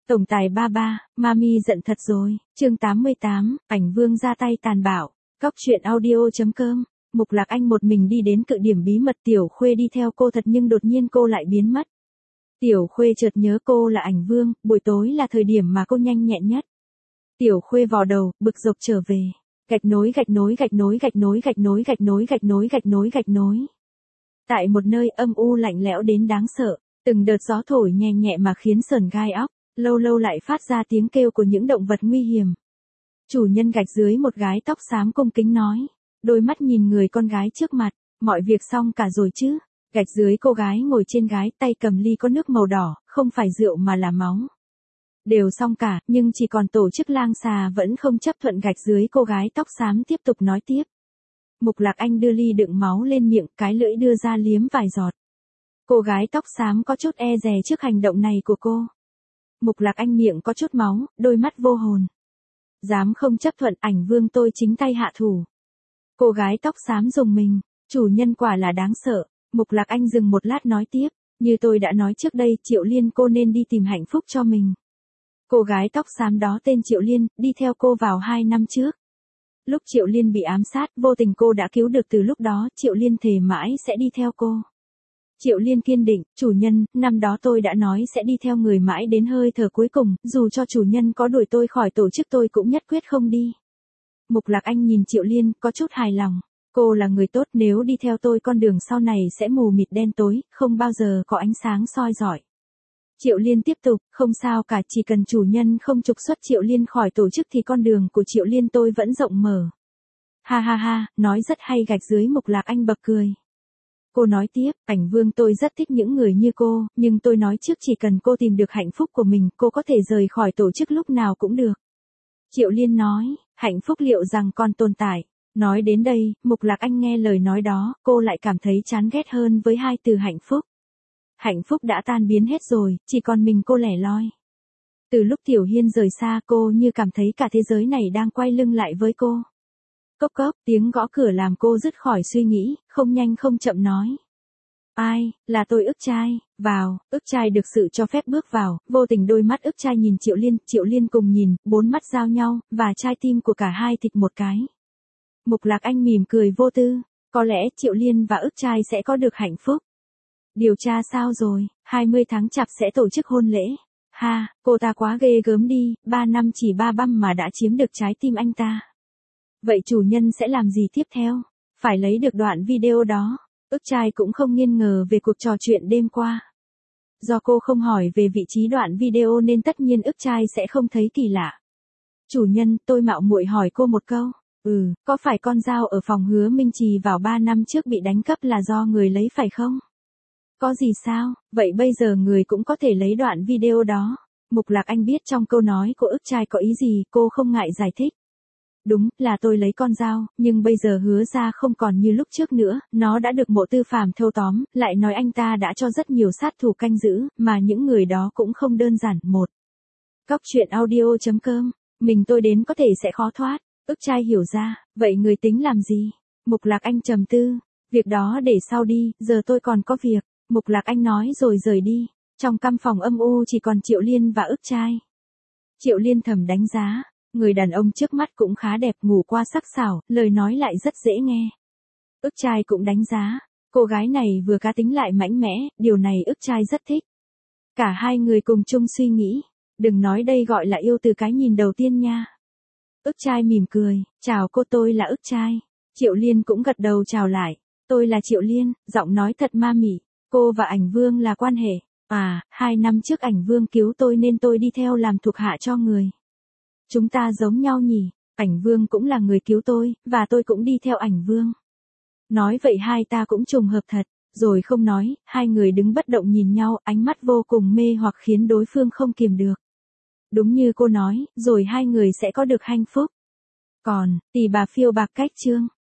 Tổng tài ba ba, Mami giận thật rồi, chương 88, ảnh vương ra tay tàn bạo. Cóc truyện audio.com, Mục Lạc Anh một mình đi đến cự điểm bí mật, Tiểu Khuê đi theo cô thật nhưng đột nhiên cô lại biến mất. Tiểu Khuê chợt nhớ cô là ảnh vương, buổi tối là thời điểm mà cô nhanh nhẹn nhất. Tiểu Khuê vò đầu, bực dọc trở về. Gạch nối. Tại một nơi âm u lạnh lẽo đến đáng sợ, từng đợt gió thổi nhẹ nhẹ mà khiến sởn gai óc, lâu lâu lại phát ra tiếng kêu của những động vật nguy hiểm. Chủ nhân gạch dưới một gái tóc xám cung kính nói, đôi mắt nhìn người con gái trước mặt, mọi việc xong cả rồi chứ? Gạch dưới cô gái ngồi trên gái, tay cầm ly có nước màu đỏ, không phải rượu mà là máu. Đều xong cả, nhưng chỉ còn tổ chức lang xà vẫn không chấp thuận. Gạch dưới cô gái tóc xám tiếp tục nói tiếp. Mục Lạc Anh đưa ly đựng máu lên miệng, cái lưỡi đưa ra liếm vài giọt. Cô gái tóc xám có chút e dè trước hành động này của cô. Mục Lạc Anh miệng có chút máu, đôi mắt vô hồn. Dám không chấp thuận, ảnh vương tôi chính tay hạ thủ. Cô gái tóc xám rùng mình, chủ nhân quả là đáng sợ. Mục Lạc Anh dừng một lát nói tiếp, như tôi đã nói trước đây, Triệu Liên cô nên đi tìm hạnh phúc cho mình. Cô gái tóc xám đó tên Triệu Liên, đi theo cô vào 2 năm trước. Lúc Triệu Liên bị ám sát, vô tình cô đã cứu được, từ lúc đó Triệu Liên thề mãi sẽ đi theo cô. Triệu Liên kiên định, chủ nhân, năm đó tôi đã nói sẽ đi theo người mãi đến hơi thở cuối cùng, dù cho chủ nhân có đuổi tôi khỏi tổ chức tôi cũng nhất quyết không đi. Mục Lạc Anh nhìn Triệu Liên, có chút hài lòng. Cô là người tốt, nếu đi theo tôi con đường sau này sẽ mù mịt đen tối, không bao giờ có ánh sáng soi rọi. Triệu Liên tiếp tục, không sao cả, chỉ cần chủ nhân không trục xuất Triệu Liên khỏi tổ chức thì con đường của Triệu Liên tôi vẫn rộng mở. Ha ha ha, nói rất hay. Gạch dưới Mục Lạc Anh bật cười. Cô nói tiếp, ảnh vương tôi rất thích những người như cô, nhưng tôi nói trước chỉ cần cô tìm được hạnh phúc của mình, cô có thể rời khỏi tổ chức lúc nào cũng được. Triệu Liên nói, hạnh phúc liệu rằng còn tồn tại? Nói đến đây, Mục Lạc Anh nghe lời nói đó, cô lại cảm thấy chán ghét hơn với hai từ hạnh phúc. Hạnh phúc đã tan biến hết rồi, chỉ còn mình cô lẻ loi. Từ lúc Tiểu Hiên rời xa cô như cảm thấy cả thế giới này đang quay lưng lại với cô. Cốc cốc, tiếng gõ cửa làm cô dứt khỏi suy nghĩ, không nhanh không chậm nói. Ai, là tôi ức trai, vào. Ức trai được sự cho phép bước vào, vô tình đôi mắt ức trai nhìn Triệu Liên cùng nhìn, 4 mắt giao nhau, và trái tim của cả hai thịt một cái. Mục Lạc Anh mỉm cười vô tư, có lẽ Triệu Liên và ức trai sẽ có được hạnh phúc. Điều tra sao rồi, 20 tháng Chạp sẽ tổ chức hôn lễ. Ha, cô ta quá ghê gớm đi, 3 năm chỉ 3 băm mà đã chiếm được trái tim anh ta. Vậy chủ nhân sẽ làm gì tiếp theo? Phải lấy được đoạn video đó. Ức trai cũng không nghi ngờ về cuộc trò chuyện đêm qua. Do cô không hỏi về vị trí đoạn video nên tất nhiên ức trai sẽ không thấy kỳ lạ. Chủ nhân, tôi mạo muội hỏi cô một câu. Có phải con dao ở phòng Hứa Minh Trì vào 3 năm trước bị đánh cắp là do người lấy phải không? Có gì sao, vậy bây giờ người cũng có thể lấy đoạn video đó. Mục Lạc Anh biết trong câu nói của ức trai có ý gì, cô không ngại giải thích. Đúng, là tôi lấy con dao, nhưng bây giờ Hứa ra không còn như lúc trước nữa, nó đã được Mộ Tư Phàm thâu tóm, lại nói anh ta đã cho rất nhiều sát thủ canh giữ, mà những người đó cũng không đơn giản. Cóc truyện audio.com, mình tôi đến có thể sẽ khó thoát. Ức trai hiểu ra, vậy người tính làm gì? Mục Lạc Anh trầm tư, việc đó để sau đi, giờ tôi còn có việc. Mục Lạc Anh nói rồi rời đi. Trong căn phòng âm u chỉ còn Triệu Liên và ức trai. Triệu Liên thầm đánh giá, người đàn ông trước mắt cũng khá đẹp, ngủ qua sắc sảo, lời nói lại rất dễ nghe. Ức trai cũng đánh giá, cô gái này vừa cá tính lại mạnh mẽ, điều này ức trai rất thích. Cả hai người cùng chung suy nghĩ, đừng nói đây gọi là yêu từ cái nhìn đầu tiên nha. Ức trai mỉm cười, chào cô, tôi là ức trai. Triệu Liên cũng gật đầu chào lại, tôi là Triệu Liên, giọng nói thật ma mị. Cô và ảnh vương là quan hệ. 2 năm trước ảnh vương cứu tôi nên tôi đi theo làm thuộc hạ cho người. Chúng ta giống nhau nhỉ, ảnh vương cũng là người cứu tôi, và tôi cũng đi theo ảnh vương. Nói vậy hai ta cũng trùng hợp thật, rồi không nói, hai người đứng bất động nhìn nhau, ánh mắt vô cùng mê hoặc khiến đối phương không kiềm được. Đúng như cô nói, rồi hai người sẽ có được hạnh phúc. Còn, tỷ bà phiêu bạc cách chương.